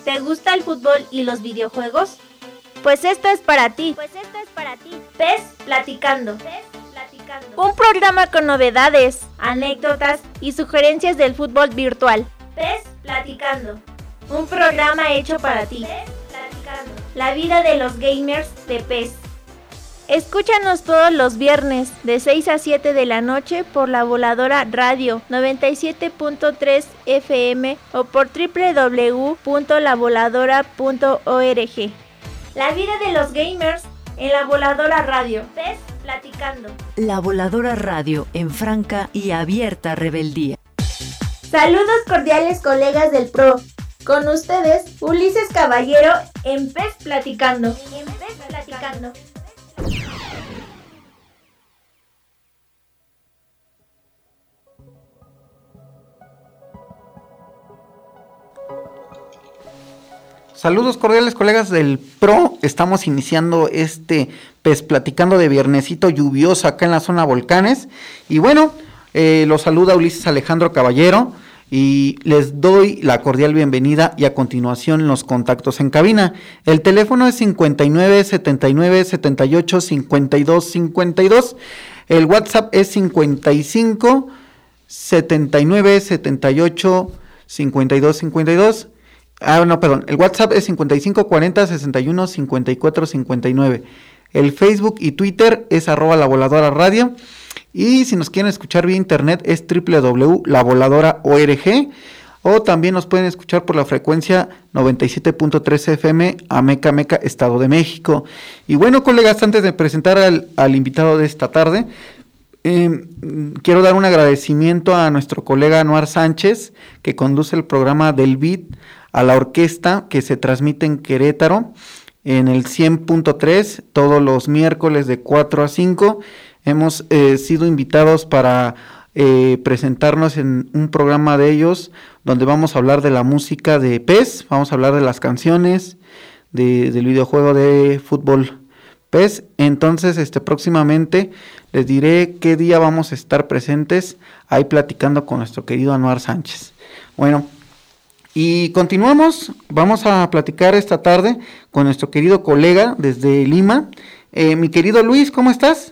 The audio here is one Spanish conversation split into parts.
¿Te gusta el fútbol y los videojuegos? Pues esto es para ti. PES Platicando. Un programa con novedades, anécdotas y sugerencias del fútbol virtual. PES Platicando. Un programa hecho para ti. La vida de los gamers de PES. Escúchanos todos los viernes de 6 a 7 de la noche por La Voladora Radio 97.3 FM o por www.lavoladora.org. La vida de los gamers en La Voladora Radio. PES Platicando. La Voladora Radio en franca y abierta rebeldía. Saludos cordiales, colegas del PRO. Con ustedes, Ulises Caballero en PES Platicando. Saludos cordiales, colegas del PRO. Estamos iniciando PES Platicando de viernesito lluvioso acá en la zona Volcanes. Y bueno, los saluda Ulises Alejandro Caballero y les doy la cordial bienvenida y a continuación los contactos en cabina. El teléfono es 59 79 78 52 52. El WhatsApp es 55 79 78 52 52. El WhatsApp es 55 40 61 54 59. El Facebook y Twitter es @lavoladora_radio. Y si nos quieren escuchar vía internet es www.lavoladora.org. O también nos pueden escuchar por la frecuencia 97.3 FM Ameca, Estado de México. Y bueno, colegas, antes de presentar al invitado de esta tarde, quiero dar un agradecimiento a nuestro colega Anuar Sánchez, que conduce el programa del Beat, a la orquesta que se transmite en Querétaro en el 100.3 todos los miércoles de 4 a 5. Hemos sido invitados para presentarnos en un programa de ellos donde vamos a hablar de la música de PES, vamos a hablar de las canciones del videojuego de fútbol PES. Entonces, próximamente les diré qué día vamos a estar presentes ahí platicando con nuestro querido Anuar Sánchez. Bueno, y continuamos, vamos a platicar esta tarde con nuestro querido colega desde Lima. Mi querido Luis, ¿cómo estás?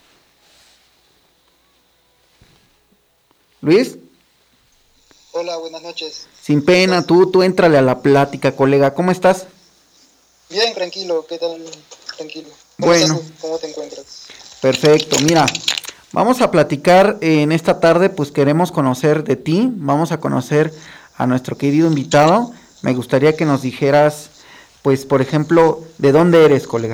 Luis. Hola, buenas noches. Sin pena, tú éntrale a la plática, colega, ¿cómo estás? Bien, tranquilo, ¿qué tal? Tranquilo. Bueno. ¿Cómo te encuentras? Perfecto, mira, vamos a platicar en esta tarde, pues queremos conocer de ti, vamos a conocer a nuestro querido invitado. Me gustaría que nos dijeras, pues, por ejemplo, ¿de dónde eres, colega?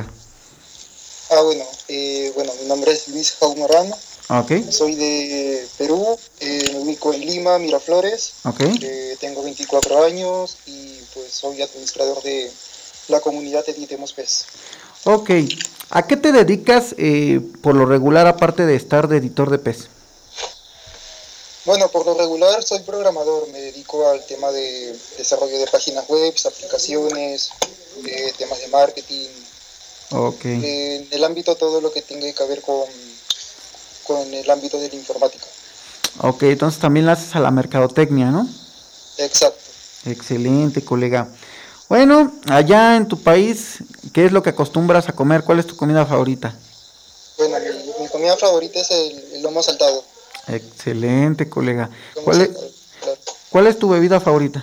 Bueno, mi nombre es Luis Jaumorán. Okay. Soy de Perú, me ubico en Lima, Miraflores. Okay. Tengo 24 años y pues soy administrador de la comunidad de Editemos PES. Ok, ¿a qué te dedicas por lo regular aparte de estar de editor de PES? Bueno, por lo regular soy programador, me dedico al tema de desarrollo de páginas web, aplicaciones, temas de marketing. Okay. En el ámbito todo lo que tenga que ver con el ámbito de la informática. Ok, entonces también la haces a la mercadotecnia, ¿no? Exacto. Excelente, colega. Bueno, allá en tu país, ¿qué es lo que acostumbras a comer? ¿Cuál es tu comida favorita? Bueno, mi comida favorita es el lomo saltado. Excelente, colega. Claro. ¿Cuál es tu bebida favorita?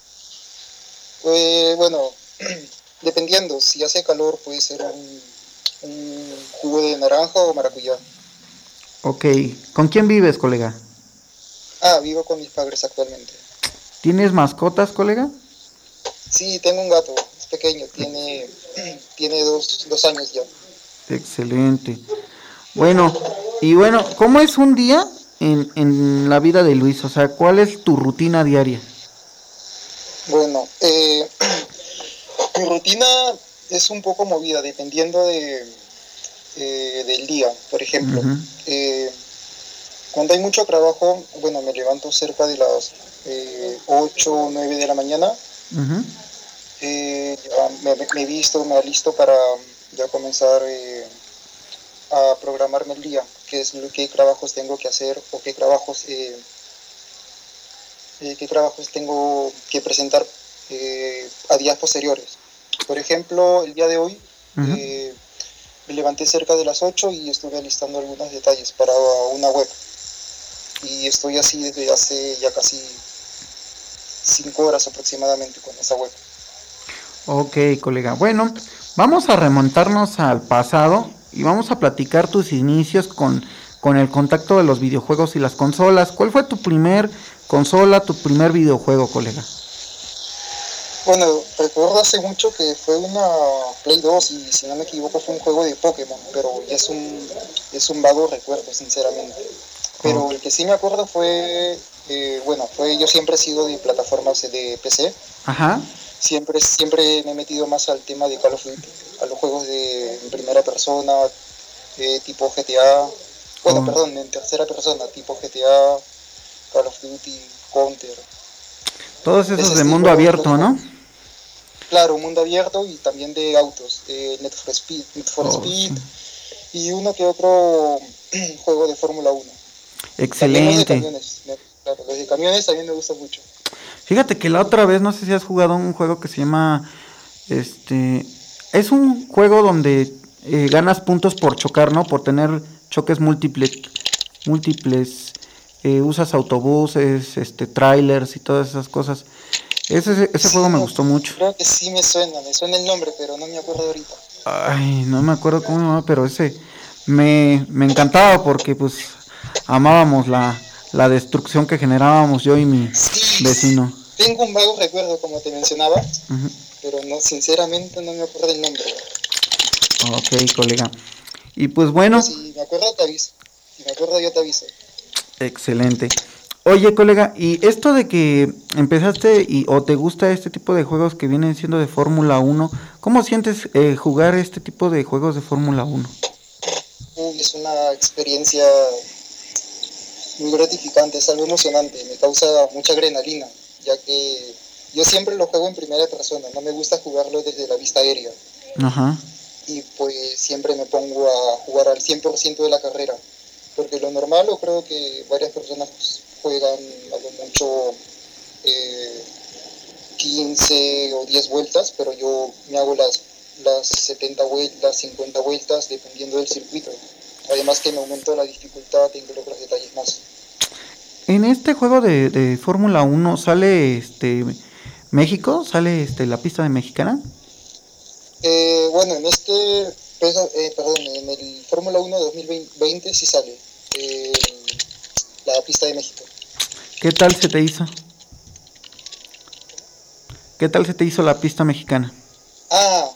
Bueno, dependiendo, si hace calor puede ser un jugo de naranja o maracuyá. Ok, ¿con quién vives, colega? Vivo con mis padres actualmente. ¿Tienes mascotas, colega? Sí, tengo un gato, es pequeño, tiene 2 años ya. Excelente. Bueno, ¿cómo es un día en la vida de Luis? O sea, ¿cuál es tu rutina diaria? Bueno, mi rutina es un poco movida, dependiendo del día. Por ejemplo, cuando hay mucho trabajo, bueno, me levanto cerca de las 8 o 9 de la mañana. Me visto, me alisto para ya comenzar a programarme el día, qué trabajos tengo que hacer o qué trabajos tengo que presentar a días posteriores. Por ejemplo, el día de hoy Ujú. me levanté cerca de las 8 y estuve alistando algunos detalles para una web. Y estoy así desde hace ya casi 5 horas aproximadamente con esa web. Ok, colega. Bueno, vamos a remontarnos al pasado y vamos a platicar tus inicios con el contacto de los videojuegos y las consolas. ¿Cuál fue tu primer consola, tu primer videojuego, colega? Bueno, recuerdo hace mucho que fue una Play 2 y si no me equivoco fue un juego de Pokémon, pero ya es un vago recuerdo, sinceramente. Pero Ok. el que sí me acuerdo fue, yo siempre he sido de plataformas de PC, Ajá. siempre me he metido más al tema de Call of Duty, a los juegos en primera persona, tipo GTA, Oh. en tercera persona, tipo GTA, Call of Duty, Counter, Todos esos ese de mundo estilo de abierto, ¿no? juegos. Claro, mundo abierto y también de autos, Need for Oh, Speed sí. y uno que otro juego de Fórmula 1. También los de Excelente. camiones, claro, los de camiones también me gustan mucho. Fíjate que la otra vez, no sé si has jugado un juego que se llama, es un juego donde ganas puntos por chocar, ¿no? Por tener choques múltiples, usas autobuses, trailers y todas esas cosas. Ese Sí, juego me gustó mucho. creo que sí me suena el nombre, pero no me acuerdo ahorita. Ay, no me acuerdo cómo se llama, pero ese me encantaba porque pues amábamos la destrucción que generábamos yo y mi Sí, vecino. tengo un vago recuerdo, como te mencionaba, Ujú. pero no, sinceramente no me acuerdo el nombre. Ok, colega. Y pues Pero bueno, si me acuerdo te aviso. Si me acuerdo yo te aviso. excelente. Oye, colega, y esto de que empezaste o te gusta este tipo de juegos que vienen siendo de Fórmula 1, ¿cómo sientes jugar este tipo de juegos de Fórmula 1? Uy, es una experiencia muy gratificante, es algo emocionante, me causa mucha adrenalina, ya que yo siempre lo juego en primera persona, no me gusta jugarlo desde la vista aérea Ajá. y pues siempre me pongo a jugar al 100% de la carrera, porque lo normal, o creo que varias personas pues, juegan a lo mucho eh, 15 o 10 vueltas, pero yo me hago las 70 vueltas, 50 vueltas, dependiendo del circuito. Además que me aumento la dificultad en los detalles más. En este juego de Fórmula 1 sale México, sale la pista de Mexicana. En en el Fórmula 1 2020 sí sale eh, la pista de México. ¿Qué tal se te hizo? ¿Qué tal se te hizo la pista mexicana? Ah,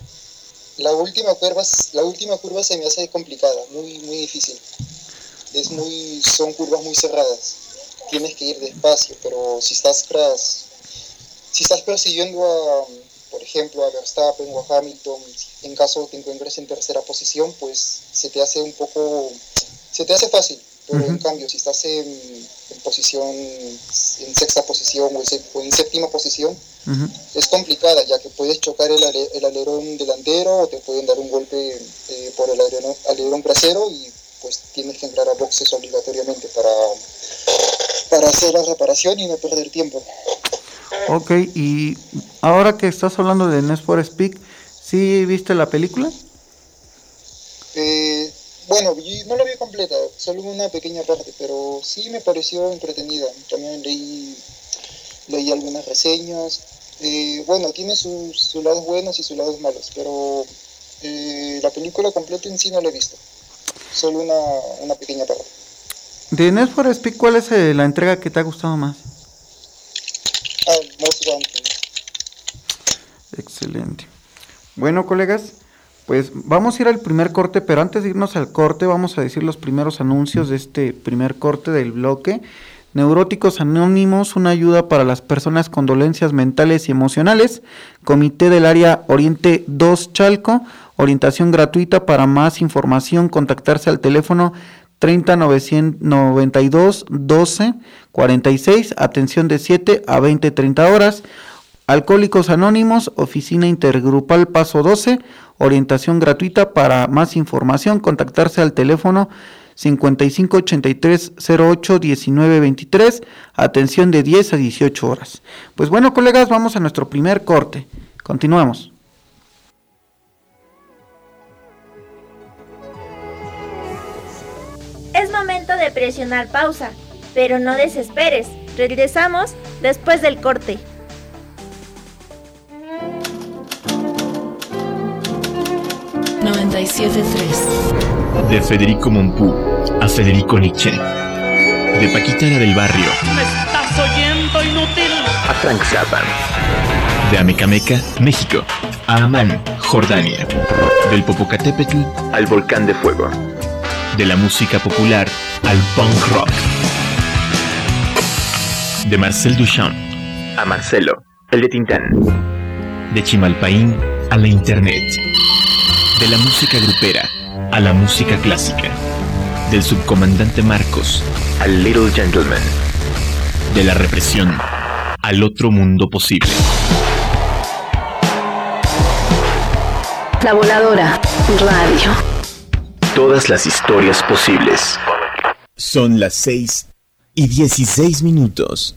la última curva se me hace complicada, muy difícil. Son curvas muy cerradas. Tienes que ir despacio, pero si estás persiguiendo por ejemplo, a Verstappen o a Hamilton, en caso te encuentres en tercera posición, pues se te hace fácil. Pero en Uh-huh. cambio, si estás en sexta posición o en séptima posición, Uh-huh. es complicada, ya que puedes chocar el alerón delantero o te pueden dar un golpe por el alerón trasero y pues tienes que entrar a boxes obligatoriamente para hacer la reparación y no perder tiempo. Ok, y ahora que estás hablando de Need for Speed, ¿sí viste la película? Yo no la vi completa, solo una pequeña parte, pero sí me pareció entretenida. También leí algunas reseñas. Tiene sus lados buenos y sus lados malos, pero la película completa en sí no la he visto, solo una pequeña parte. De Need for Speed, ¿cuál es la entrega que te ha gustado más? Most Wanted. Excelente. Bueno, colegas, pues vamos a ir al primer corte, pero antes de irnos al corte vamos a decir los primeros anuncios de este primer corte del bloque. Neuróticos Anónimos, una ayuda para las personas con dolencias mentales y emocionales. Comité del Área Oriente 2 Chalco, orientación gratuita. Para más información, contactarse al teléfono 30 992 12 46, atención de 7 a 20-30 horas. Alcohólicos Anónimos, oficina intergrupal Paso 12, orientación gratuita. Para más información, contactarse al teléfono 5583-08-1923, atención de 10 a 18 horas. Pues bueno, colegas, vamos a nuestro primer corte. Continuamos. Es momento de presionar pausa, pero no desesperes. Regresamos después del corte. De Federico Mompou a Federico Nietzsche. De Paquita la del Barrio. ¿Me estás oyendo, inútil? A Frank Zappa. De Amecameca, México, a Amán, Jordania. Del Popocatépetl al Volcán de Fuego. De la música popular al punk rock. De Marcel Duchamp a Marcelo, el de Tintán. De Chimalpaín a la internet. De la música grupera a la música clásica. Del subcomandante Marcos al Little Gentleman. De la represión al otro mundo posible. La Voladora Radio. Todas las historias posibles. Son las 6:16.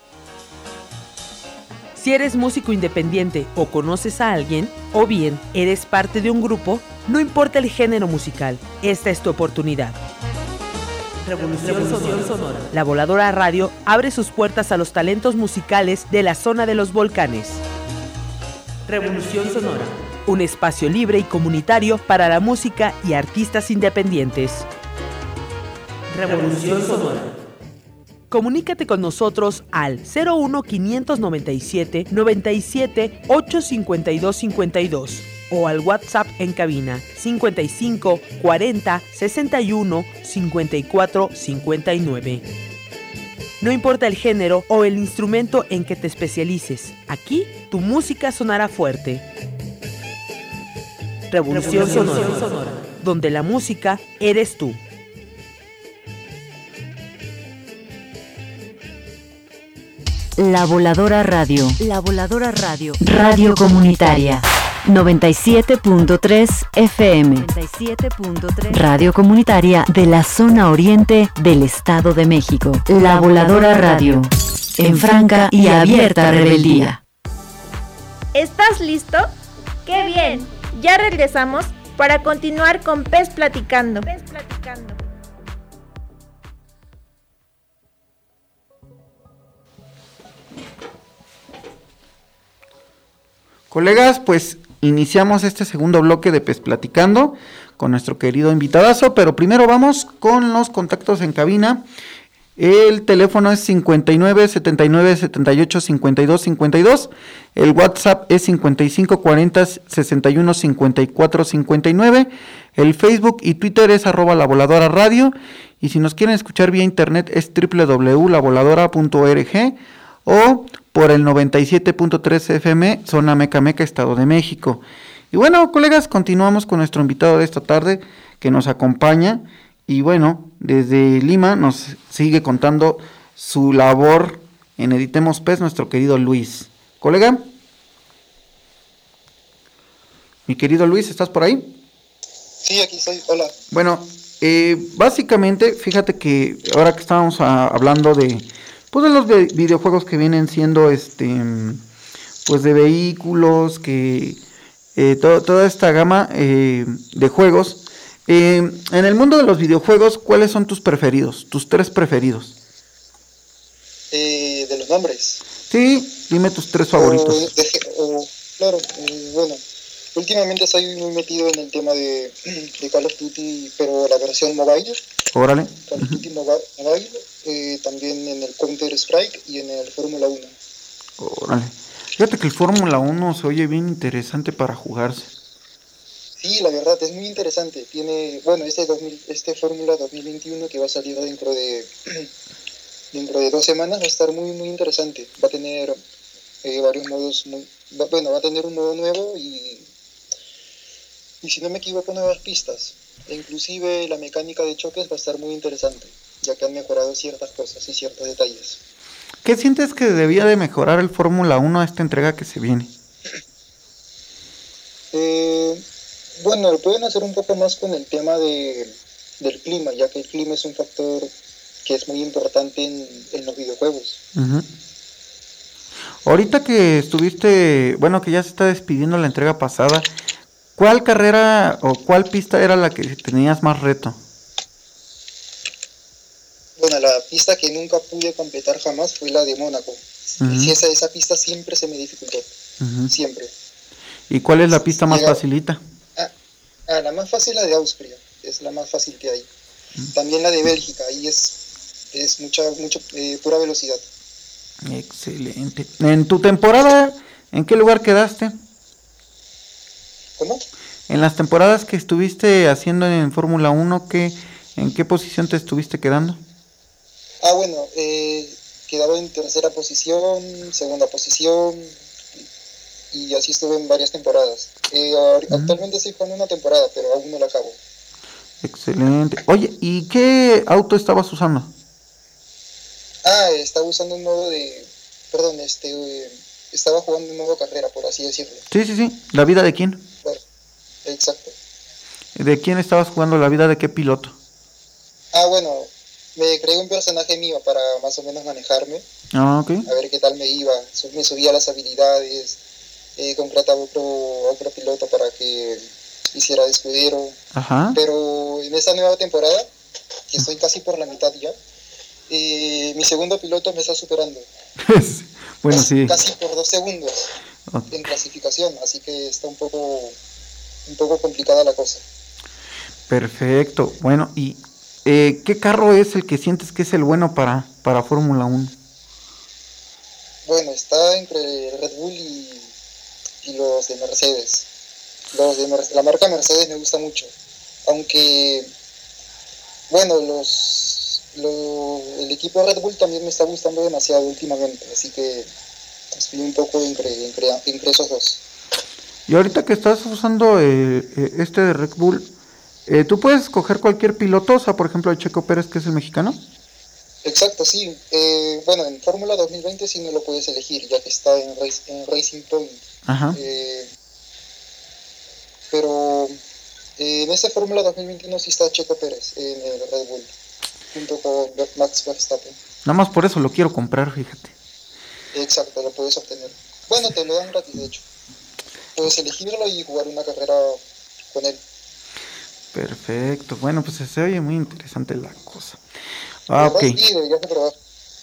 Si eres músico independiente o conoces a alguien, o bien eres parte de un grupo, no importa el género musical, esta es tu oportunidad. Revolución Sonora. La Voladora Radio abre sus puertas a los talentos musicales de la zona de los volcanes. Revolución Sonora. Un espacio libre y comunitario para la música y artistas independientes. Revolución Sonora. Comunícate con nosotros al 01 597 97 852 52 o al WhatsApp en cabina 55 40 61 54 59. No importa el género o el instrumento en que te especialices, aquí tu música sonará fuerte. Revolución Sonora, donde la música eres tú. La Voladora Radio. La Voladora Radio. Radio comunitaria. 97.3 FM. 97.3. Radio comunitaria de la zona oriente del Estado de México. La Voladora Radio. En franca y abierta rebeldía. ¿Estás listo? ¡Qué bien! Ya regresamos para continuar con Pez Platicando. Colegas, pues iniciamos este segundo bloque de Pez Platicando con nuestro querido invitadazo, pero primero vamos con los contactos en cabina. El teléfono es 59 79 78 52 52. El WhatsApp es 55 40 61 54 59. El Facebook y Twitter es @lavoladora_radio. Y si nos quieren escuchar vía internet es www.lavoladora.org o por el 97.3 FM, zona Mecameca, Estado de México. Y bueno, colegas, continuamos con nuestro invitado de esta tarde que nos acompaña. Y bueno, desde Lima nos sigue contando su labor en Editemos Pez, nuestro querido Luis. Colega, mi querido Luis, ¿estás por ahí? Sí, aquí estoy, hola. Bueno, básicamente, fíjate que ahora que estábamos hablando de los videojuegos que vienen siendo pues de vehículos, que toda esta gama de juegos. En el mundo de los videojuegos, ¿cuáles son tus preferidos? Tus 3 preferidos. De los nombres. Sí, dime tus 3 favoritos. Claro, bueno, últimamente estoy muy metido en el tema de Call of Duty, pero la versión mobile. Órale. Call of Duty mobile, también en el Counter Strike y en el Fórmula 1. Órale. Fíjate que el Fórmula 1 se oye bien interesante para jugarse. Sí, la verdad, es muy interesante. Tiene, bueno, este Fórmula 2021 que va a salir dentro de 2 semanas va a estar muy, muy interesante. Va a tener varios modos, va a tener un modo nuevo y si no me equivoco, nuevas pistas. E inclusive la mecánica de choques va a estar muy interesante, ya que han mejorado ciertas cosas y ciertos detalles. ¿Qué sientes que debía de mejorar el Fórmula 1 a esta entrega que se viene? Bueno, lo pueden hacer un poco más con el tema de del clima, ya que el clima es un factor que es muy importante en los videojuegos. Uh-huh. Ahorita que estuviste, bueno, que ya se está despidiendo la entrega pasada, ¿cuál carrera o cuál pista era la que tenías más reto? Bueno, la pista que nunca pude completar jamás fue la de Mónaco. Uh-huh. Y esa pista siempre se me dificultó, uh-huh. Siempre. ¿Y cuál es la pista más facilita? La más fácil es la de Austria, es la más fácil que hay. Uh-huh. También la de Bélgica, ahí es mucha pura velocidad. Excelente. ¿En tu temporada, en qué lugar quedaste? ¿Cómo? En las temporadas que estuviste haciendo en Fórmula 1, ¿en qué posición te estuviste quedando? Bueno, quedaba en tercera posición, segunda posición, y así estuve en varias temporadas. Actualmente estoy jugando una temporada, pero aún no la acabo. Excelente. Oye, ¿y qué auto estabas usando? Estaba usando un modo de... Perdón, estaba jugando un modo carrera, por así decirlo. Sí. ¿La vida de quién? Bueno, exacto. ¿De quién estabas jugando? ¿La vida de qué piloto? Bueno, me creé un personaje mío para más o menos manejarme. Ok. A ver qué tal me iba. Me subía las habilidades, contrataba otro piloto para que hiciera de escudero. Ajá. Pero en esta nueva temporada, que estoy casi por la mitad ya, mi segundo piloto me está superando. Bueno, sí. Casi por 2 segundos en clasificación, así que está un poco complicada la cosa. Perfecto. Bueno, ¿y qué carro es el que sientes que es el bueno para Fórmula 1? Bueno, está entre Red Bull y los de Mercedes. La marca Mercedes me gusta mucho, aunque bueno, el equipo Red Bull también me está gustando demasiado últimamente, así que estoy un poco entre esos dos. Y ahorita que estás usando este de Red Bull, ¿tú puedes escoger cualquier piloto? O sea, por ejemplo, el Checo Pérez, que es el mexicano. Exacto, sí. Bueno, en Fórmula 2020 sí no lo puedes elegir, ya que está en Racing Point. Ajá. Pero en esa Fórmula 2021 sí está Checo Pérez en el Red Bull, junto con Max Verstappen. Nada más por eso lo quiero comprar, fíjate. Exacto, lo puedes obtener. Bueno, te lo dan gratis, de hecho. Puedes elegirlo y jugar una carrera con él. Perfecto. Bueno, pues se oye muy interesante la cosa. Ok. Sí, deberías de probar.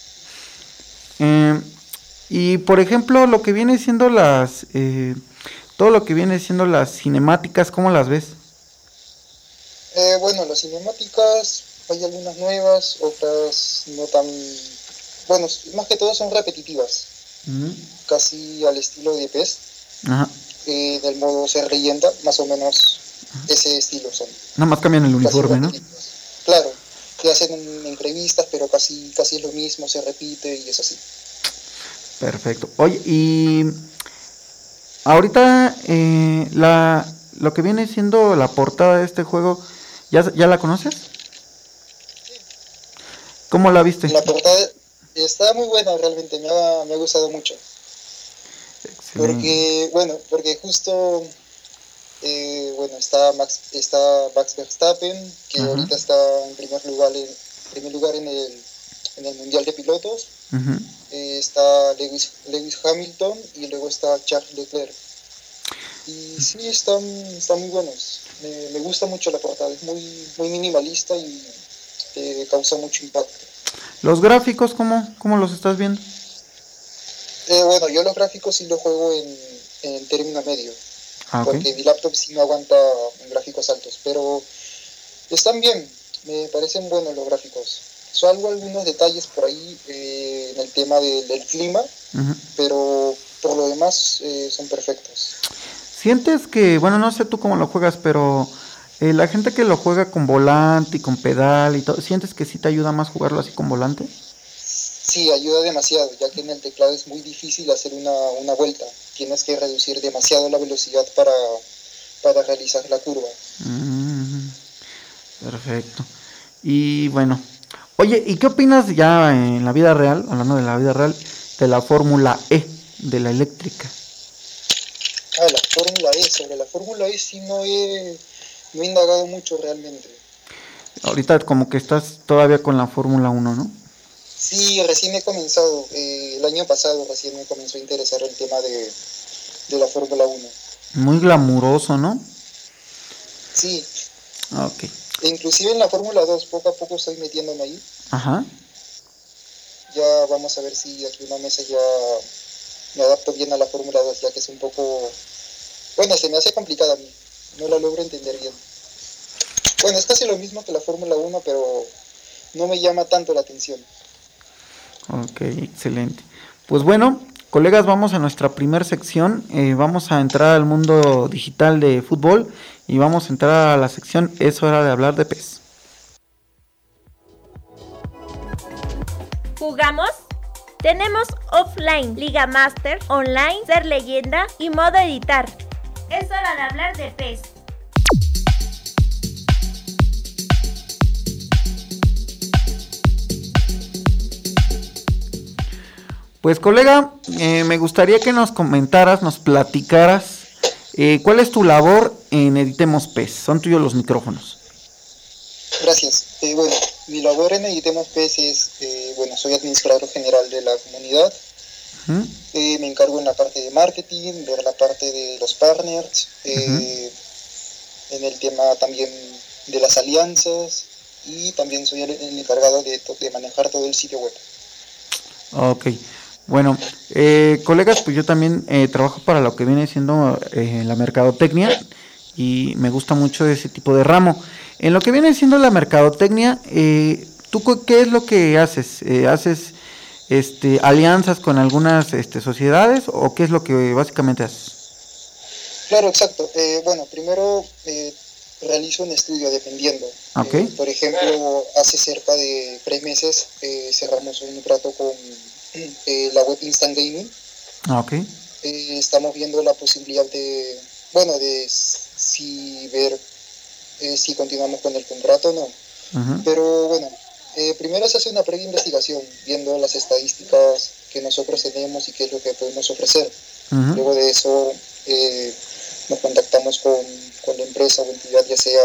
Y por ejemplo, lo que viene siendo todo lo que viene siendo las cinemáticas, ¿cómo las ves? Bueno, las cinemáticas, hay algunas nuevas, otras no tan... Bueno, más que todo son repetitivas. Uh-huh. Casi al estilo de PES. Ajá. Del modo se revienta, más o menos ese estilo son. Nada más cambian el uniforme, ¿no? Claro, que hacen entrevistas, pero casi es lo mismo, se repite y es así. Perfecto. Oye, y ahorita lo que viene siendo la portada de este juego, ¿ya la conoces? Sí. ¿Cómo la viste? La portada está muy buena, realmente, me ha gustado mucho. Excelente. Porque justo está Max Verstappen, que uh-huh. ahorita está en primer lugar en el Mundial de Pilotos. Uh-huh. Está Lewis Hamilton y luego está Charles Leclerc. Y sí, están muy buenos. Me gusta mucho la portada, es muy minimalista y causa mucho impacto. ¿Los gráficos cómo los estás viendo? Bueno, yo los gráficos sí los juego en término medio, okay. Porque mi laptop sí no aguanta en gráficos altos, pero están bien, me parecen buenos los gráficos. Salvo algunos detalles por ahí en el tema del clima, uh-huh. Pero por lo demás son perfectos. ¿Sientes que, bueno, no sé tú cómo lo juegas, pero la gente que lo juega con volante y con pedal y todo, ¿sientes que sí te ayuda más jugarlo así con volante? Sí, ayuda demasiado, ya que en el teclado es muy difícil hacer una vuelta. Tienes que reducir demasiado la velocidad para realizar la curva. Perfecto. Y bueno, oye, ¿y qué opinas ya en la vida real, hablando de la vida real, de la Fórmula E, de la eléctrica? La Fórmula E, sobre la Fórmula E sí no he indagado mucho realmente. Ahorita como que estás todavía con la Fórmula 1, ¿no? Sí, recién he comenzado, el año pasado recién me comenzó a interesar el tema de la Fórmula 1. Muy glamuroso, ¿no? Sí, Ok. e inclusive en la Fórmula 2 poco a poco estoy metiéndome ahí. Ajá. Ya vamos a ver si aquí unos meses ya me adapto bien a la Fórmula 2, ya que es un poco... Bueno, se me hace complicada a mí, no la logro entender bien. Bueno, es casi lo mismo que la Fórmula 1, pero no me llama tanto la atención. Ok, excelente. Pues bueno, colegas, vamos a nuestra primer sección. Vamos a entrar al mundo digital de fútbol y vamos a entrar a la sección Es hora de hablar de PES. ¿Jugamos? Tenemos offline, Liga Master, online, ser leyenda y modo editar. Es hora de hablar de PES. Pues colega, me gustaría que nos comentaras, nos platicaras cuál es tu labor en Editemos PES. Son tuyos los micrófonos. Gracias. Bueno, mi labor en Editemos PES es, soy administrador general de la comunidad. Me encargo en la parte de marketing, ver la parte de los partners, en el tema también de las alianzas, y también soy el encargado de manejar todo el sitio web. Ok, bueno, colegas, pues yo también trabajo para lo que viene siendo la mercadotecnia y me gusta mucho ese tipo de ramo. En lo que viene siendo la mercadotecnia, ¿tú qué es lo que haces? ¿Haces alianzas con algunas sociedades o qué es lo que básicamente haces? Claro, exacto. Primero realizo un estudio dependiendo. Okay. Por ejemplo, hace cerca de 3 meses cerramos un trato con la web Instant Gaming. Okay. Estamos viendo la posibilidad de ver si continuamos con el contrato o no. Pero bueno, primero se hace una previa investigación, viendo las estadísticas que nosotros tenemos y qué es lo que podemos ofrecer. Luego de eso nos contactamos con la empresa o entidad, ya sea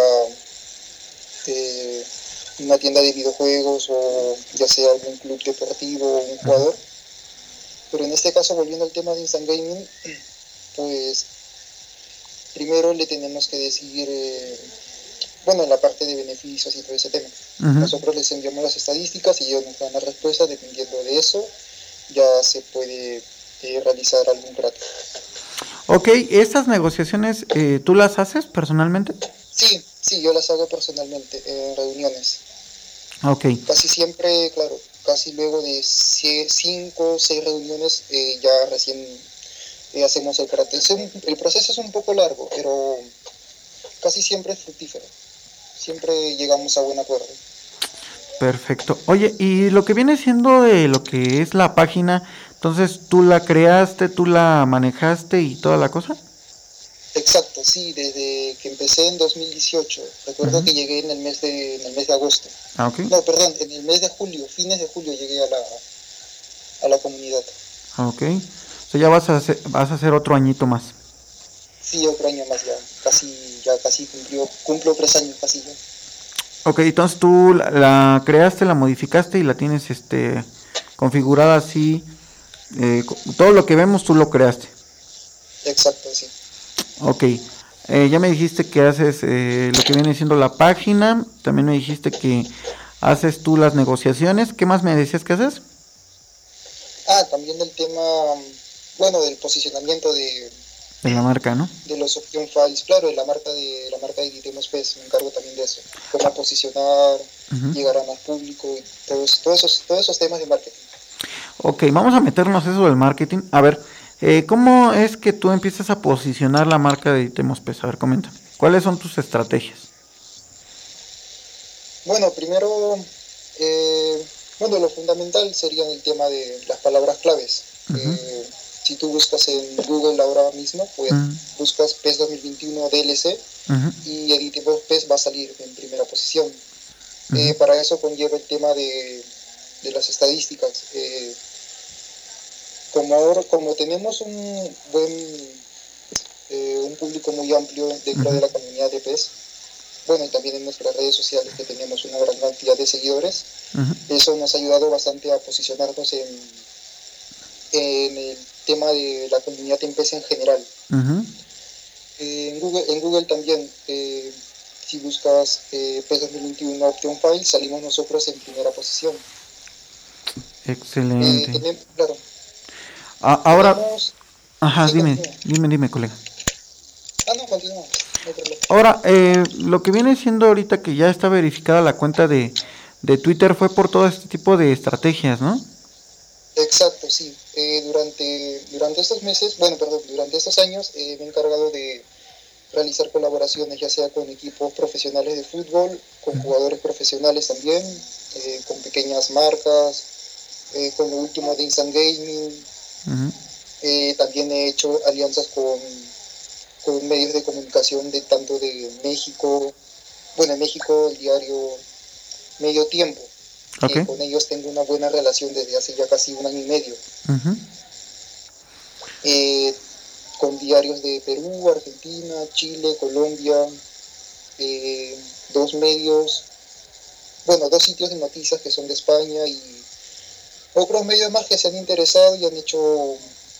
una tienda de videojuegos o ya sea algún club deportivo o un jugador. Pero en este caso, volviendo al tema de Instant Gaming, pues primero le tenemos que decir, en la parte de beneficios y todo ese tema. Nosotros les enviamos las estadísticas y ellos nos dan la respuesta. Dependiendo de eso, ya se puede realizar algún trato. Ok, ¿estas negociaciones tú las haces personalmente? Sí, yo las hago personalmente en reuniones. Ok. Casi siempre, claro, casi luego de 5 o 6 reuniones ya recién hacemos el trato. El proceso es un poco largo, pero casi siempre es fructífero. Siempre llegamos a buen acuerdo. Perfecto. Oye, y lo que viene siendo de lo que es la página, entonces tú la creaste, tú la manejaste y toda la cosa. Exacto, sí, desde que empecé en 2018. Recuerdo que llegué en el mes de agosto. Ah, ok. No, perdón, en el mes de julio, fines de julio llegué a la comunidad. Ah, ok. O sea, ya vas a hacer otro añito más. Sí, otro año más ya casi cumplo 3 años casi ya. Ok, entonces tú la creaste, la modificaste y la tienes configurada así. Todo lo que vemos tú lo creaste. Exacto, sí. Ok, ya me dijiste que haces lo que viene siendo la página, también me dijiste que haces tú las negociaciones. ¿Qué más me decías que haces? También el tema, del posicionamiento de la marca, ¿no? De los option files, claro, de la marca de Editemos PES, me encargo también de eso. Cómo posicionar, llegar a más público y todos esos temas de marketing. Ok, vamos a meternos eso del marketing. A ver, ¿cómo es que tú empiezas a posicionar la marca de Editemos PES? A ver, comenta. ¿Cuáles son tus estrategias? Bueno, primero, lo fundamental sería el tema de las palabras claves. Si tú buscas en Google ahora mismo, pues buscas PES 2021 DLC y Editemos PES va a salir en primera posición. Para eso conlleva el tema de las estadísticas. Como tenemos un público muy amplio dentro de la comunidad de PES, bueno, y también en nuestras redes sociales, que tenemos una gran cantidad de seguidores. Uh-huh. Eso nos ha ayudado bastante a posicionarnos en el tema de la comunidad en PES en general. Uh-huh. En Google también, si buscas PES 2021 Option File, salimos nosotros en primera posición. Excelente. Claro. Ahora, ajá, sí, dime, colega. No, continúa. No hay problema. Ahora, lo que viene siendo ahorita que ya está verificada la cuenta de Twitter fue por todo este tipo de estrategias, ¿no? Exacto, sí. Durante estos meses, durante estos años me he encargado de realizar colaboraciones, ya sea con equipos profesionales de fútbol, con jugadores profesionales también, con pequeñas marcas, con lo último de Instant Gaming. Uh-huh. También he hecho alianzas con medios de comunicación tanto de México, en México el diario Medio Tiempo. Okay. Con ellos tengo una buena relación desde hace ya casi 1 año y medio. Uh-huh. Con diarios de Perú, Argentina, Chile, Colombia, 2 sitios de noticias que son de España y otros medios más que se han interesado y han hecho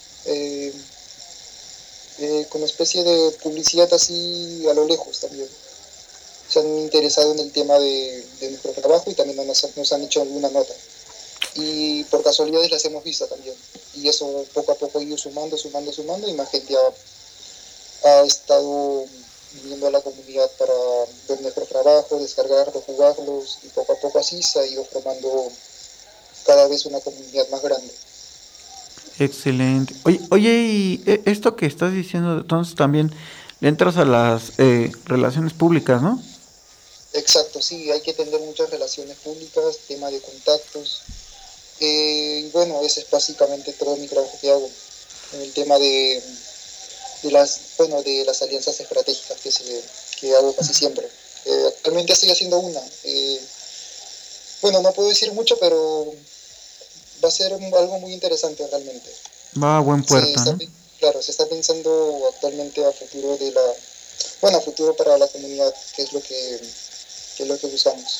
con una especie de publicidad así a lo lejos también. Se han interesado en el tema de nuestro trabajo y también nos han hecho alguna nota. Y por casualidades las hemos visto también. Y eso poco a poco ha ido sumando y más gente ha estado viniendo a la comunidad para ver nuestro trabajo, descargarlos, jugarlos, y poco a poco así se ha ido formando cada vez una comunidad más grande. Excelente. Oye, y esto que estás diciendo, entonces también le entras a las relaciones públicas, ¿no? Exacto, sí, hay que tener muchas relaciones públicas, tema de contactos. Ese es básicamente todo mi trabajo que hago en el tema de las alianzas estratégicas que hago casi siempre. Actualmente estoy haciendo una. No puedo decir mucho, pero va a ser algo muy interesante realmente. Va a buen puerto, ¿no? Claro, se está pensando actualmente a futuro para la comunidad, que es lo que buscamos.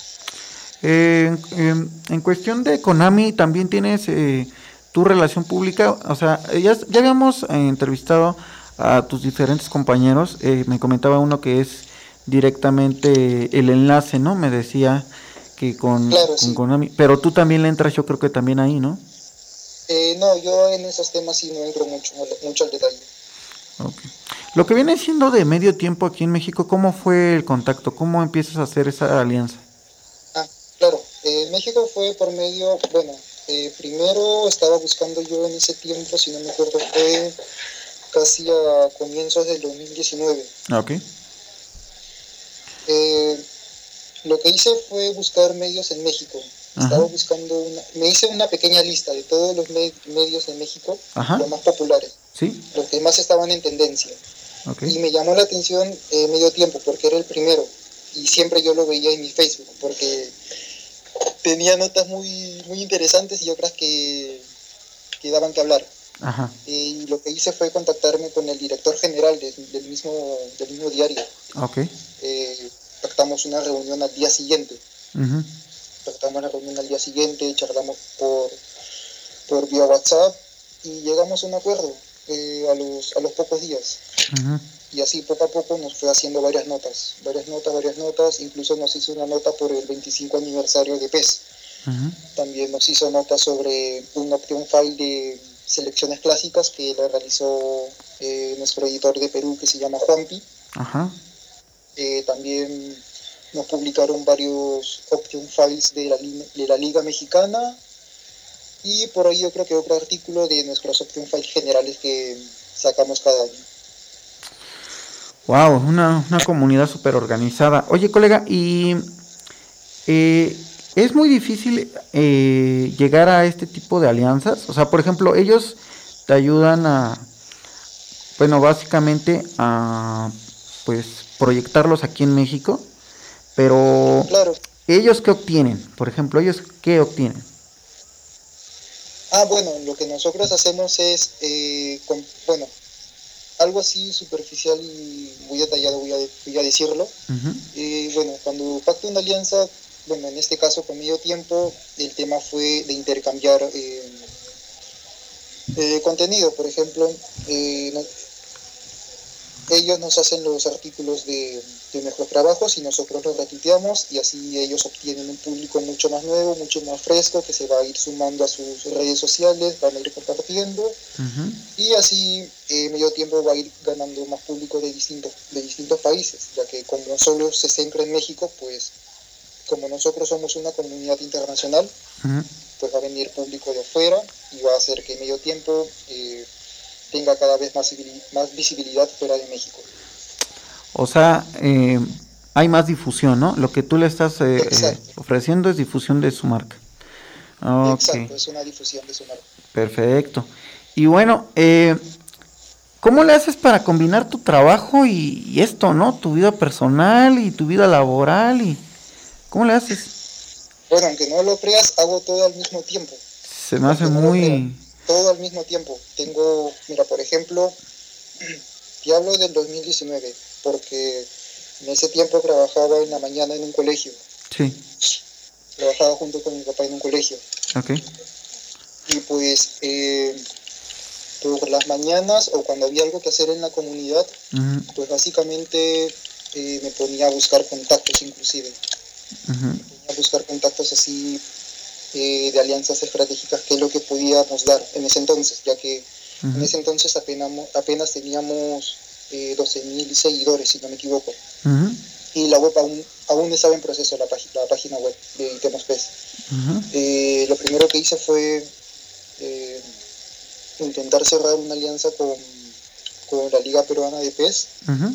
En cuestión de Konami, ¿también tienes tu relación pública? O sea, ya habíamos entrevistado a tus diferentes compañeros. Me comentaba uno que es directamente el enlace, ¿no? Me decía que con sí. Konami. Pero tú también le entras, yo creo que también ahí, ¿no? No, yo en esos temas sí no entro mucho al detalle. Okay. Lo que viene siendo de Medio Tiempo aquí en México, ¿cómo fue el contacto? ¿Cómo empiezas a hacer esa alianza? Claro, México fue por medio, primero estaba buscando yo en ese tiempo, si no me acuerdo, fue casi a comienzos del 2019. Okay. Lo que hice fue buscar medios en México. Estaba buscando me hice una pequeña lista de todos los medios de México, los más populares, ¿sí? Los que más estaban en tendencia. Okay. Y me llamó la atención Medio Tiempo porque era el primero y siempre yo lo veía en mi Facebook porque tenía notas muy, muy interesantes y otras que daban que hablar. Ajá. Y lo que hice fue contactarme con el director general del mismo diario. Okay. Pactamos una reunión al día siguiente. Uh-huh. Charlamos por vía WhatsApp y llegamos a un acuerdo a los pocos días. Uh-huh. Y así poco a poco nos fue haciendo varias notas, incluso nos hizo una nota por el 25 aniversario de PES. Uh-huh. También nos hizo nota sobre un option file de selecciones clásicas que la realizó nuestro editor de Perú que se llama Juanpi. Ajá. También nos publicaron varios option files de la Liga Mexicana y por ahí yo creo que otro artículo de nuestros option files generales que sacamos cada año. Wow, una comunidad súper organizada. Oye, colega, y es muy difícil llegar a este tipo de alianzas. O sea, por ejemplo, ellos te ayudan básicamente a, proyectarlos aquí en México. Pero, claro. ¿Ellos qué obtienen? Por ejemplo, ¿ellos qué obtienen? Lo que nosotros hacemos es, algo así superficial y muy detallado voy a decirlo. Bueno, cuando pacto una alianza, bueno, en este caso con Medio Tiempo, el tema fue de intercambiar contenido. Por ejemplo, ellos nos hacen los artículos de nuestros trabajos y nosotros los retuiteamos, y así ellos obtienen un público mucho más nuevo, mucho más fresco, que se va a ir sumando a sus redes sociales, van a ir compartiendo, y así Medio Tiempo va a ir ganando más público de distintos países, ya que como solo se centra en México, pues como nosotros somos una comunidad internacional, pues va a venir público de afuera y va a hacer que Medio Tiempo tenga cada vez más visibilidad fuera de México. O sea, hay más difusión, ¿no? Lo que tú le estás ofreciendo es difusión de su marca. Okay. Exacto, es una difusión de su marca. Perfecto. Y bueno, ¿cómo le haces para combinar tu trabajo y esto, ¿no? Tu vida personal y tu vida laboral, y ¿cómo le haces? Bueno, aunque no lo creas, hago todo al mismo tiempo. Se me hace muy... Todo al mismo tiempo. Tengo, mira, por ejemplo, te hablo del 2019, porque en ese tiempo trabajaba en la mañana en un colegio. Sí. Trabajaba junto con mi papá en un colegio. Ok. Y pues por las mañanas o cuando había algo que hacer en la comunidad, pues básicamente me ponía a buscar contactos inclusive. Me ponía a buscar contactos así de alianzas estratégicas, que es lo que podíamos dar en ese entonces, ya que en ese entonces apenas teníamos 12.000 seguidores, si no me equivoco. Y la web aún estaba en proceso, la página web de Itemos PES. Lo primero que hice fue intentar cerrar una alianza con la Liga Peruana de PES.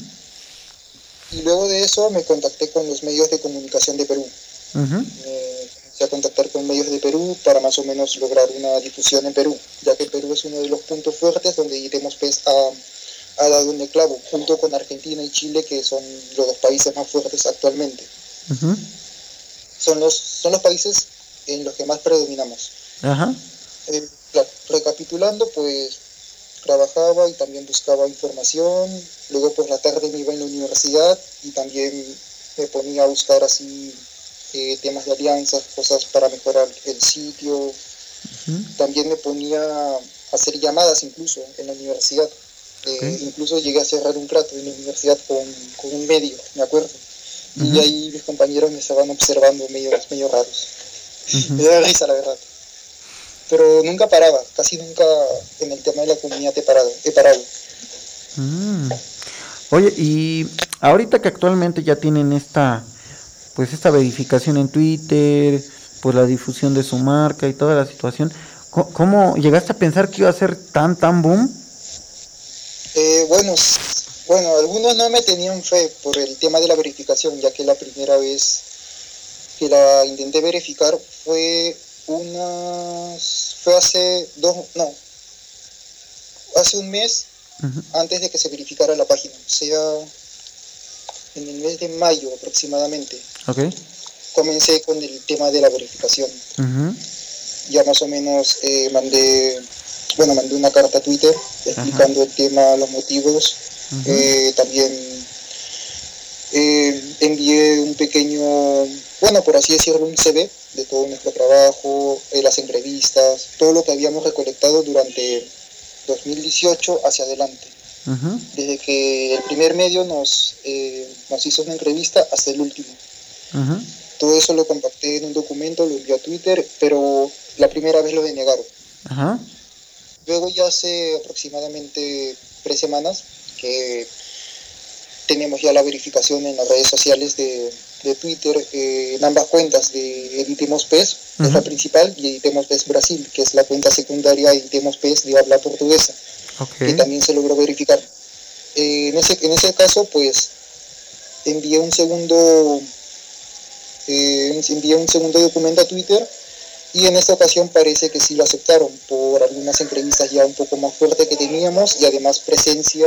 Y luego de eso me contacté con los medios de comunicación de Perú. A contactar con medios de Perú para más o menos lograr una difusión en Perú, ya que Perú es uno de los puntos fuertes donde Itemos PES ha dado un clavo, junto con Argentina y Chile, que son los dos países más fuertes actualmente. Son los países en los que más predominamos. Claro, recapitulando, pues trabajaba y también buscaba información, luego por la tarde me iba en la universidad y también me ponía a buscar así temas de alianzas, cosas para mejorar el sitio. También me ponía a hacer llamadas incluso en la universidad. Incluso llegué a cerrar un trato en la universidad con un medio, me acuerdo. Y ahí mis compañeros me estaban observando medio raros. Me daba risa, la verdad. Pero nunca paraba, casi nunca en el tema de la comunidad he parado. Oye, y ahorita que actualmente ya tienen esta verificación en Twitter, pues la difusión de su marca y toda la situación, ¿cómo llegaste a pensar que iba a ser tan boom? Bueno, algunos no me tenían fe por el tema de la verificación, ya que la primera vez que la intenté verificar fue hace un mes antes de que se verificara la página, o sea, en el mes de mayo aproximadamente. Comencé con el tema de la verificación. Ya más o menos mandé una carta a Twitter explicando el tema, los motivos. También envié un pequeño, por así decirlo, un CV de todo nuestro trabajo, las entrevistas, todo lo que habíamos recolectado durante 2018 hacia adelante. Desde que el primer medio nos hizo una entrevista hasta el último. Todo eso lo compacté en un documento, lo envié a Twitter, pero la primera vez lo denegaron. Luego ya hace aproximadamente 3 semanas que tenemos ya la verificación en las redes sociales de Twitter, en ambas cuentas de Itemos PES, que es la principal, y Itemos PES Brasil, que es la cuenta secundaria de Itemos PES de habla portuguesa, que también se logró verificar. En ese caso, pues, envié un segundo documento a Twitter, y en esta ocasión parece que sí lo aceptaron por algunas entrevistas ya un poco más fuertes que teníamos, y además presencia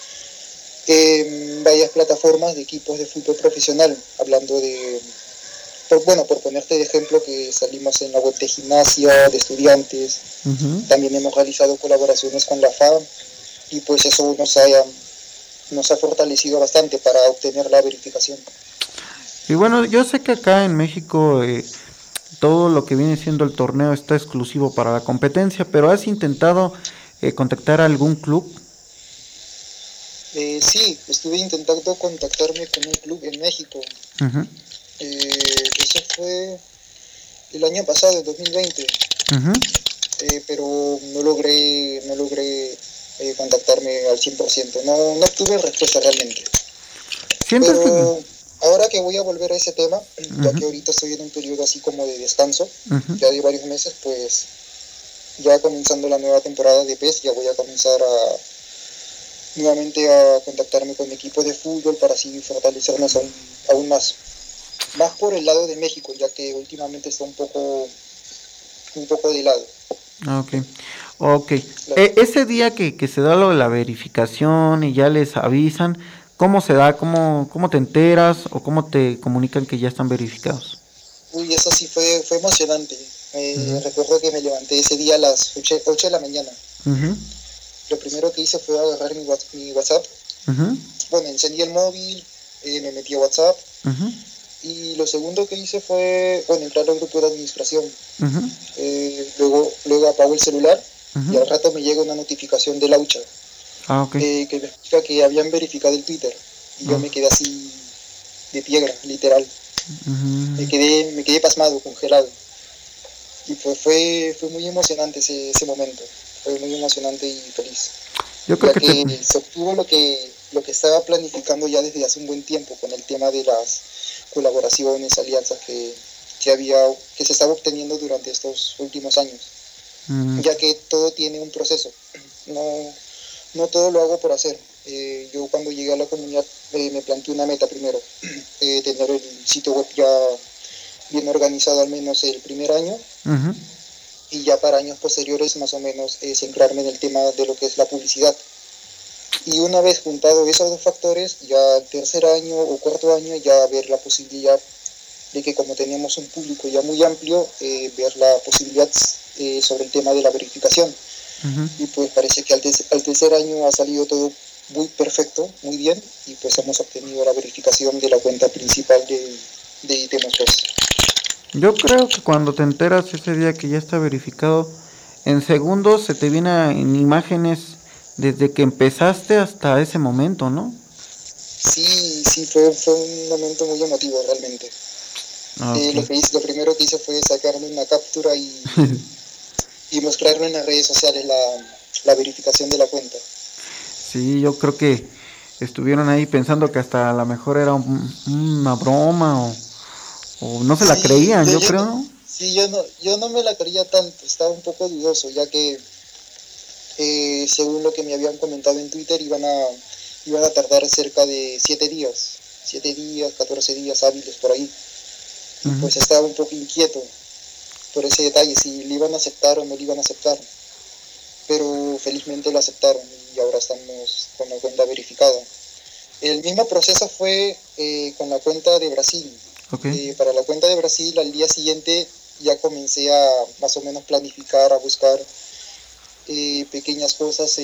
en varias plataformas de equipos de fútbol profesional, hablando por ponerte de ejemplo, que salimos en la web de Gimnasia, de Estudiantes. También hemos realizado colaboraciones con la FA, y pues eso nos ha fortalecido bastante para obtener la verificación. Y bueno, yo sé que acá en México todo lo que viene siendo el torneo está exclusivo para la competencia, pero ¿has intentado contactar a algún club? Sí, estuve intentando contactarme con un club en México. Uh-huh. Eso fue el año pasado, en 2020. Uh-huh. Pero no logré contactarme al 100%. No obtuve respuesta realmente. ¿Sientes pero que... ahora que voy a volver a ese tema, ya que ahorita estoy en un periodo así como de descanso, ya de varios meses, pues ya comenzando la nueva temporada de PES, ya voy a comenzar nuevamente a contactarme con equipos de fútbol para así fortalecernos aún más. Más por el lado de México, ya que últimamente está un poco de lado. Ok. Ese día que se da lo de la verificación y ya les avisan, ¿cómo se da? ¿Cómo te enteras o cómo te comunican que ya están verificados? Uy, eso sí fue emocionante. Recuerdo que me levanté ese día a las 8 de la mañana. Uh-huh. Lo primero que hice fue agarrar mi WhatsApp. Uh-huh. Bueno, encendí el móvil, me metí a WhatsApp. Uh-huh. Y lo segundo que hice fue, entrar al grupo de administración. Uh-huh. Luego apago el celular. Uh-huh. Y al rato me llega una notificación de la UCHA. Okay. Que me explica que habían verificado el Twitter. Y yo me quedé así de piedra, literal. Uh-huh. Me quedé pasmado, congelado. Y pues fue muy emocionante ese momento. Fue muy emocionante y feliz. Yo creo que se obtuvo lo que estaba planificando ya desde hace un buen tiempo con el tema de las colaboraciones, alianzas que se estaba obteniendo durante estos últimos años. Ya que todo tiene un proceso. No todo lo hago por hacer. Yo cuando llegué a la comunidad me planteé una meta primero, tener el sitio web ya bien organizado al menos el primer año. Uh-huh. Y ya para años posteriores más o menos centrarme en el tema de lo que es la publicidad. Y una vez juntado esos dos factores, ya el tercer año o cuarto año ya ver la posibilidad de que como teníamos un público ya muy amplio, ver la posibilidad sobre el tema de la verificación. Uh-huh. Y pues parece que al tercer año ha salido todo muy perfecto, muy bien, y pues hemos obtenido la verificación de la cuenta principal de Ítems PES. Yo creo que cuando te enteras ese día que ya está verificado, en segundos se te vienen imágenes desde que empezaste hasta ese momento, ¿no? Sí, fue un momento muy emotivo realmente. Okay. Lo primero que hice fue sacarme una captura y mostrarlo en las redes sociales, la verificación de la cuenta. Sí, yo creo que estuvieron ahí pensando que hasta a lo mejor era una broma o no se la creían, yo creo, ¿no? Sí, yo no me la creía tanto, estaba un poco dudoso, ya que según lo que me habían comentado en Twitter iban a tardar cerca de 7 días, 14 días hábiles por ahí. Y uh-huh. Pues estaba un poco inquieto por ese detalle, si le iban a aceptar o no le iban a aceptar. Pero felizmente lo aceptaron y ahora estamos con la cuenta verificada. El mismo proceso fue con la cuenta de Brasil. Okay. Para la cuenta de Brasil, al día siguiente ya comencé a más o menos planificar, a buscar pequeñas cosas,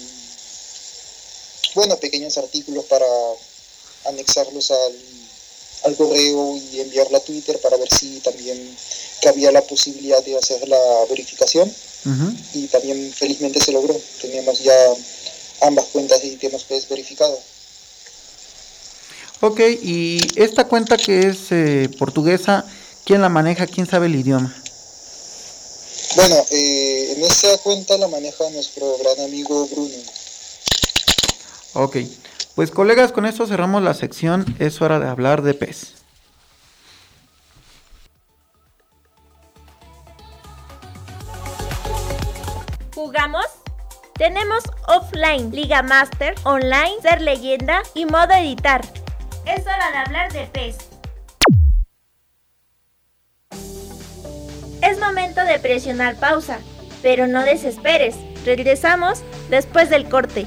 pequeños artículos para anexarlos al correo y enviarla a Twitter para ver si también cabía la posibilidad de hacer la verificación. Uh-huh. Y también felizmente se logró. Tenemos ya ambas cuentas de Ítems PES verificadas. Ok, y esta cuenta que es portuguesa, ¿quién la maneja? ¿Quién sabe el idioma? Bueno, en esa cuenta la maneja nuestro gran amigo Bruno. Ok, pues colegas, con esto cerramos la sección. Es hora de hablar de PES. ¿Jugamos? Tenemos offline, Liga Master, online, ser leyenda y modo editar. Es hora de hablar de PES. Es momento de presionar pausa, pero no desesperes. Regresamos después del corte.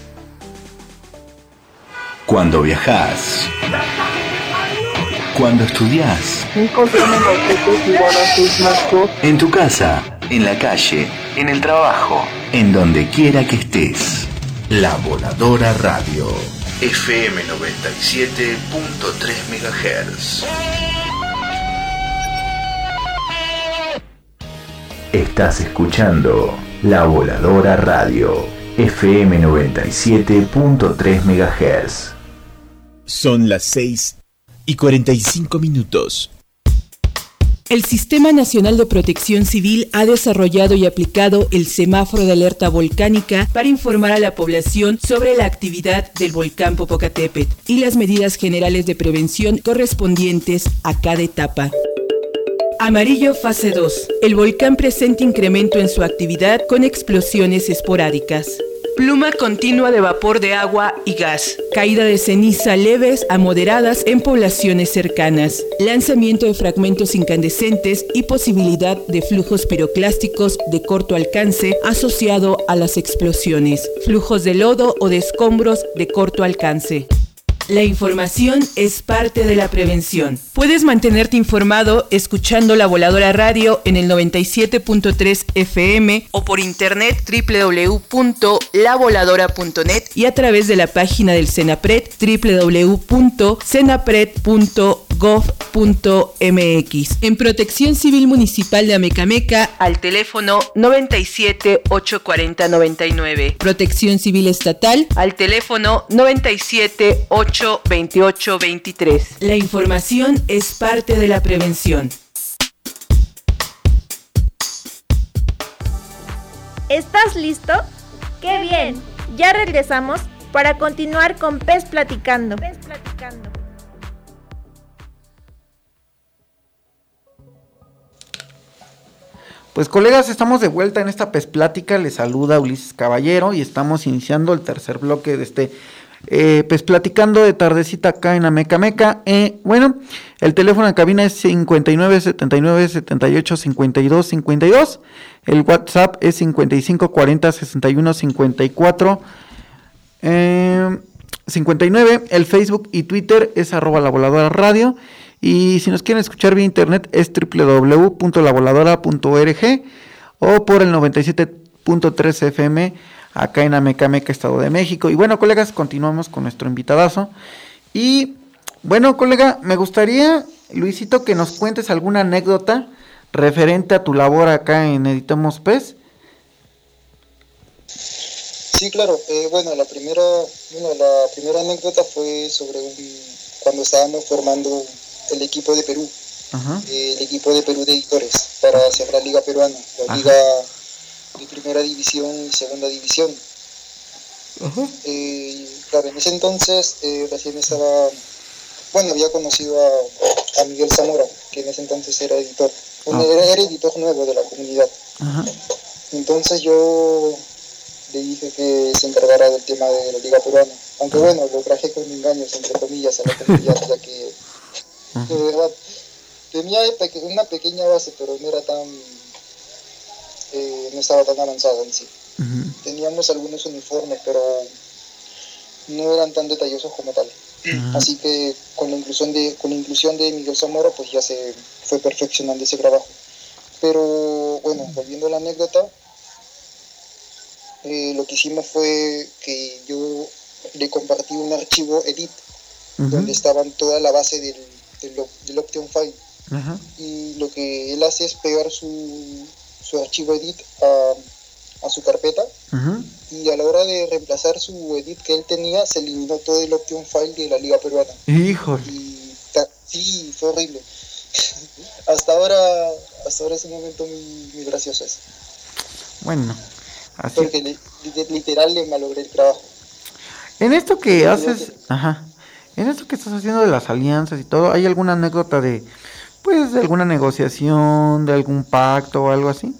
Cuando viajas, cuando estudias, en tu casa, en la calle, en el trabajo, en donde quiera que estés. La Voladora Radio, FM 97.3 MHz. Estás escuchando La Voladora Radio, FM 97.3 MHz. Son las 6:45. El Sistema Nacional de Protección Civil ha desarrollado y aplicado el semáforo de alerta volcánica para informar a la población sobre la actividad del volcán Popocatépetl y las medidas generales de prevención correspondientes a cada etapa. Amarillo fase 2. El volcán presenta incremento en su actividad con explosiones esporádicas. Pluma continua de vapor de agua y gas. Caída de ceniza leves a moderadas en poblaciones cercanas. Lanzamiento de fragmentos incandescentes y posibilidad de flujos piroclásticos de corto alcance asociado a las explosiones. Flujos de lodo o de escombros de corto alcance. La información es parte de la prevención. Puedes mantenerte informado escuchando La Voladora Radio en el 97.3 FM o por internet www.lavoladora.net y a través de la página del Senapred www.senapred.gov.mx. En Protección Civil Municipal de Amecameca al teléfono 97 840 99. Protección Civil Estatal al teléfono 97 28 23. La información es parte de la prevención. ¿Estás listo? ¡Qué bien! Ya regresamos para continuar con Pez Platicando. Pues colegas, estamos de vuelta en esta Pez Plática. Les saluda Ulises Caballero y estamos iniciando el tercer bloque de este Pez Platicando de tardecita acá en Amecameca. Bueno, el teléfono de cabina es 59 79 78 52 52. El WhatsApp es 55 40 61 54 59. El Facebook y Twitter es @lavoladora_radio. Y si nos quieren escuchar vía internet es www.lavoladora.org o por el 97.3 FM acá en Amecameca, Estado de México. Y bueno, colegas, continuamos con nuestro invitadazo. Y bueno, colega, me gustaría, Luisito, que nos cuentes alguna anécdota referente a tu labor acá en Editamos Pez. Sí, claro. Bueno, la primera anécdota fue sobre cuando estábamos formando el equipo de Perú. Ajá. El equipo de Perú de editores para hacer la Liga Peruana, la Ajá. Liga de Primera División y Segunda División. Uh-huh. Claro, en ese entonces recién había conocido a Miguel Zamora, que en ese entonces era editor. Era editor nuevo de la comunidad. Uh-huh. Entonces yo le dije que se encargara del tema de la Liga Peruana. Aunque bueno, lo traje con engaños, entre comillas, a la comunidad, ya que de verdad tenía una pequeña base, pero no era no estaba tan avanzada en sí. Uh-huh. Teníamos algunos uniformes, pero no eran tan detallosos como tal. Uh-huh. Así que con la inclusión de Miguel Zamora, pues ya se fue perfeccionando ese trabajo. Pero bueno, volviendo a la anécdota, lo que hicimos fue que yo le compartí un archivo edit, uh-huh. donde estaban toda la base del Option File. Uh-huh. Y lo que él hace es pegar su archivo edit a su carpeta. Uh-huh. Y a la hora de reemplazar su edit que él tenía, se eliminó todo el Option File de la Liga Peruana. ¡Híjole! Sí, fue horrible. hasta ahora es un momento muy gracioso eso. Bueno, así. Porque literal le malogré el trabajo. En esto que haces, en esto que estás haciendo de las alianzas y todo, ¿hay alguna anécdota de alguna negociación, de algún pacto o algo así?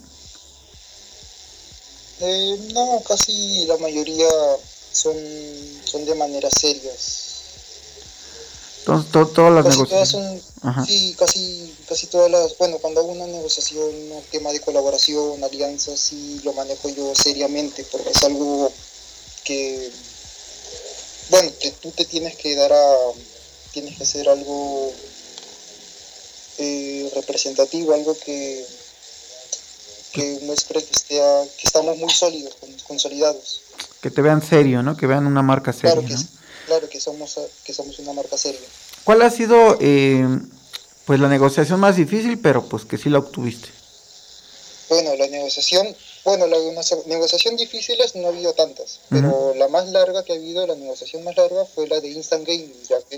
No, casi la mayoría son de maneras serias. Entonces, todas las negociaciones. Sí, casi todas las. Bueno, cuando hago una negociación, un tema de colaboración, alianzas, sí lo manejo yo seriamente, porque es algo que. Bueno, que tú te tienes que hacer algo representativo, algo que muestre que estamos muy sólidos, consolidados. Que te vean serio, ¿no? Que vean una marca seria, Claro ¿no? Claro que somos una marca seria. ¿Cuál ha sido, pues, la negociación más difícil, pero pues que sí la obtuviste? Bueno, la negociación difíciles no ha habido tantas, pero la más larga que ha habido, la negociación más larga fue la de Instant Gaming,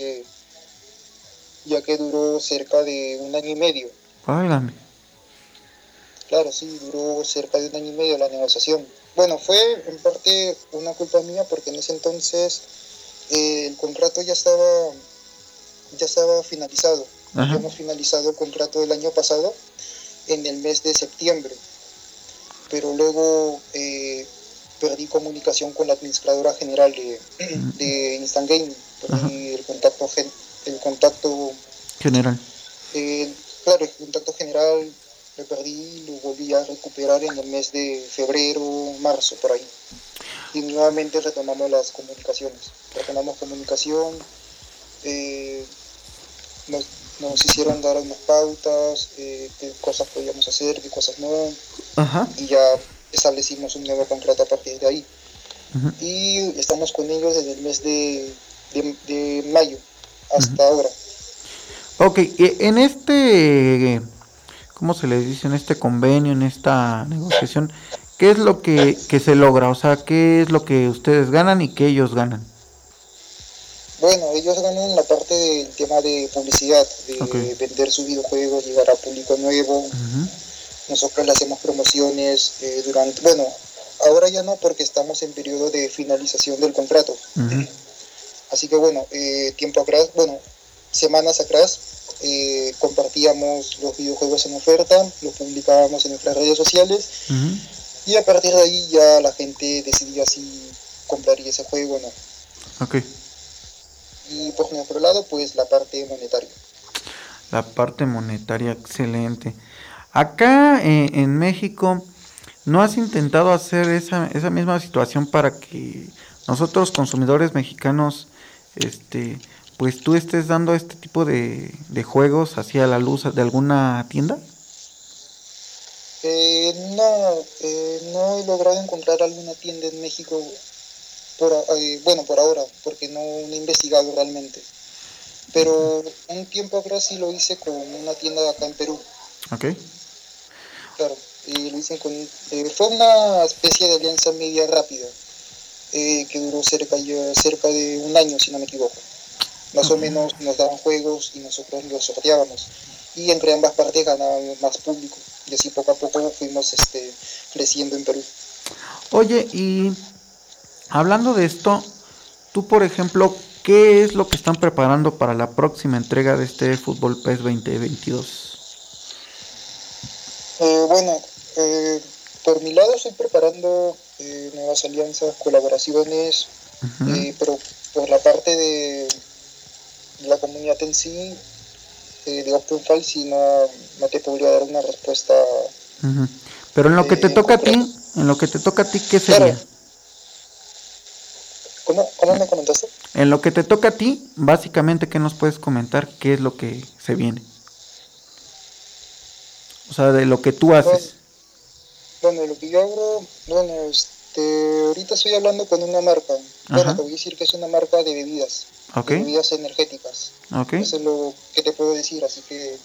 ya que duró cerca de 1 año y medio. Válgame. Claro, sí, duró cerca de 1 año y medio la negociación. Bueno, fue en parte una culpa mía porque en ese entonces el contrato ya estaba finalizado. Ajá. Habíamos finalizado el contrato del año pasado en el mes de septiembre, pero luego perdí comunicación con la administradora general de Instant Gaming. Perdí el contacto general. Claro, el contacto general lo perdí, lo volví a recuperar en el mes de febrero, marzo, por ahí. Y nuevamente retomamos las comunicaciones. Retomamos comunicación, nos hicieron dar unas pautas, qué cosas podíamos hacer, qué cosas no. Ajá. Y ya establecimos un nuevo contrato a partir de ahí. Ajá. Y estamos con ellos desde el mes de mayo hasta ahora. Ok, en este, ¿cómo se les dice? En este convenio, en esta negociación, ¿qué es lo que se logra? O sea, ¿qué es lo que ustedes ganan y qué ellos ganan? Bueno, ellos ganan la parte del tema de publicidad, de vender sus videojuegos, llegar a público nuevo. Nosotros le hacemos promociones bueno, ahora ya no porque estamos en periodo de finalización del contrato. Así que bueno, semanas atrás compartíamos los videojuegos en oferta, los publicábamos en nuestras redes sociales y a partir de ahí ya la gente decidía si compraría ese juego o no. Ok. Y por nuestro lado, pues la parte monetaria. La parte monetaria, excelente. Acá en México, ¿no has intentado hacer esa misma situación para que nosotros consumidores mexicanos, pues tú estés dando este tipo de juegos hacia la luz de alguna tienda? No he logrado encontrar alguna tienda en México por ahora, porque no he investigado realmente. Pero un tiempo atrás sí lo hice con una tienda de acá en Perú. Ok. Claro, y lo hice fue una especie de alianza media rápida, que duró cerca de 1 año, si no me equivoco. Más o menos nos daban juegos y nosotros los sorteábamos. Y entre ambas partes ganábamos más público. Y así poco a poco fuimos creciendo en Perú. Oye, y hablando de esto, tú, por ejemplo, ¿qué es lo que están preparando para la próxima entrega de este Fútbol PES 2022? Por mi lado estoy preparando nuevas alianzas, colaboraciones, pero por la parte de la comunidad en sí, de OpenFall, sí no te podría dar una respuesta. Pero en lo que te toca a ti, ¿qué sería? Claro. ¿Cómo me comentaste? En lo que te toca a ti, básicamente, ¿qué nos puedes comentar? ¿Qué es lo que se viene? O sea, de lo que tú haces. Bueno, lo que yo hago, ahorita estoy hablando con una marca. Bueno, te voy a decir que es una marca de bebidas. Okay. De bebidas energéticas. Okay. Eso es lo que te puedo decir, así que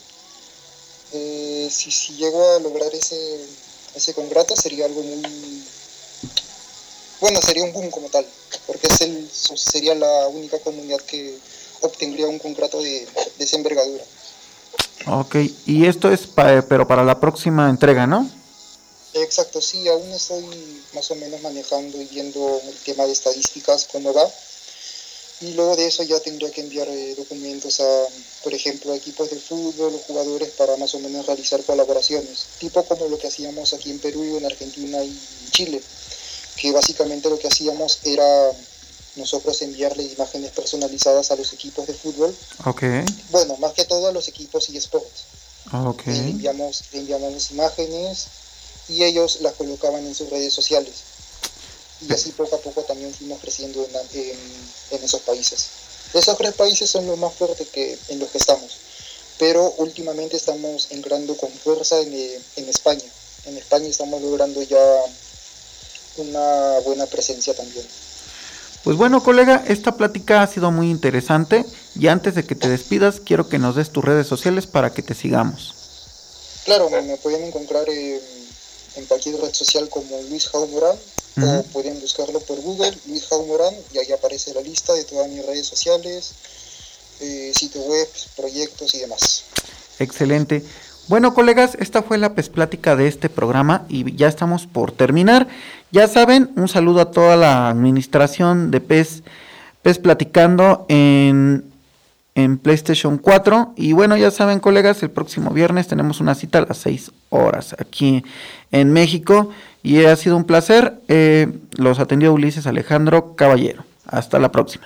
si llego a lograr ese contrato sería algo muy... Bueno, sería un boom como tal, porque sería la única comunidad que obtendría un contrato de esa envergadura. Ok, y esto es pero para la próxima entrega, ¿no? Exacto, sí, aún estoy más o menos manejando y viendo el tema de estadísticas, cómo va. Y luego de eso ya tendría que enviar documentos a, por ejemplo, a equipos de fútbol o jugadores para más o menos realizar colaboraciones, tipo como lo que hacíamos aquí en Perú, en Argentina y Chile, que básicamente lo que hacíamos era nosotros enviarle imágenes personalizadas a los equipos de fútbol. Okay. Bueno, más que todo a los equipos eSports. Okay. Le enviamos imágenes y ellos las colocaban en sus redes sociales. Y así poco a poco también fuimos creciendo en esos países. Esos 3 países son los más fuertes en los que estamos. Pero últimamente estamos entrando con fuerza en España. En España estamos logrando ya una buena presencia también. Pues bueno, colega, esta plática ha sido muy interesante y antes de que te despidas quiero que nos des tus redes sociales para que te sigamos. Claro, me pueden encontrar en cualquier red social como Luis Jau Morán, o pueden buscarlo por Google, Luis Jau Morán, y ahí aparece la lista de todas mis redes sociales, sitio web, proyectos y demás. Excelente. Bueno, colegas, esta fue la PES Plática de este programa y ya estamos por terminar. Ya saben, un saludo a toda la administración de PES Platicando en PlayStation 4. Y bueno, ya saben, colegas, el próximo viernes tenemos una cita a las 6 horas aquí en México. Y ha sido un placer. Los atendió Ulises Alejandro Caballero. Hasta la próxima.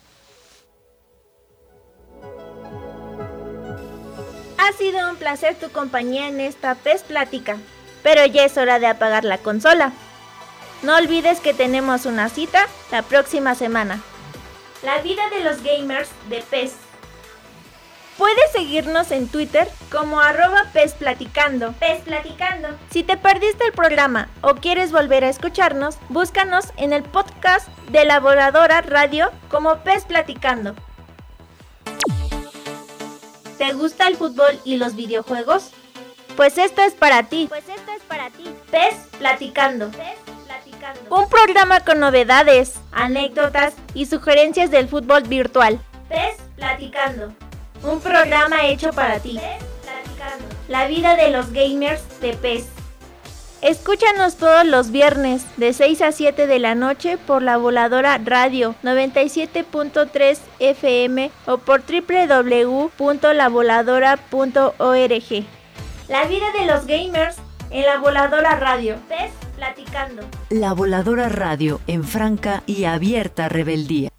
Ha sido un placer tu compañía en esta PES Plática, pero ya es hora de apagar la consola. No olvides que tenemos una cita la próxima semana. La vida de los gamers de PES. Puedes seguirnos en Twitter como @PESPlaticando. Si te perdiste el programa o quieres volver a escucharnos, búscanos en el podcast de La Voladora Radio como PES Platicando. ¿Te gusta el fútbol y los videojuegos? Pues esto es para ti. PES Platicando. Un programa con novedades, anécdotas y sugerencias del fútbol virtual. PES Platicando. Un programa hecho para ti. La vida de los gamers de PES. Escúchanos todos los viernes de 6 a 7 de la noche por La Voladora Radio 97.3 FM o por www.lavoladora.org. La vida de los gamers en La Voladora Radio. PES Platicando. La Voladora Radio en franca y abierta rebeldía.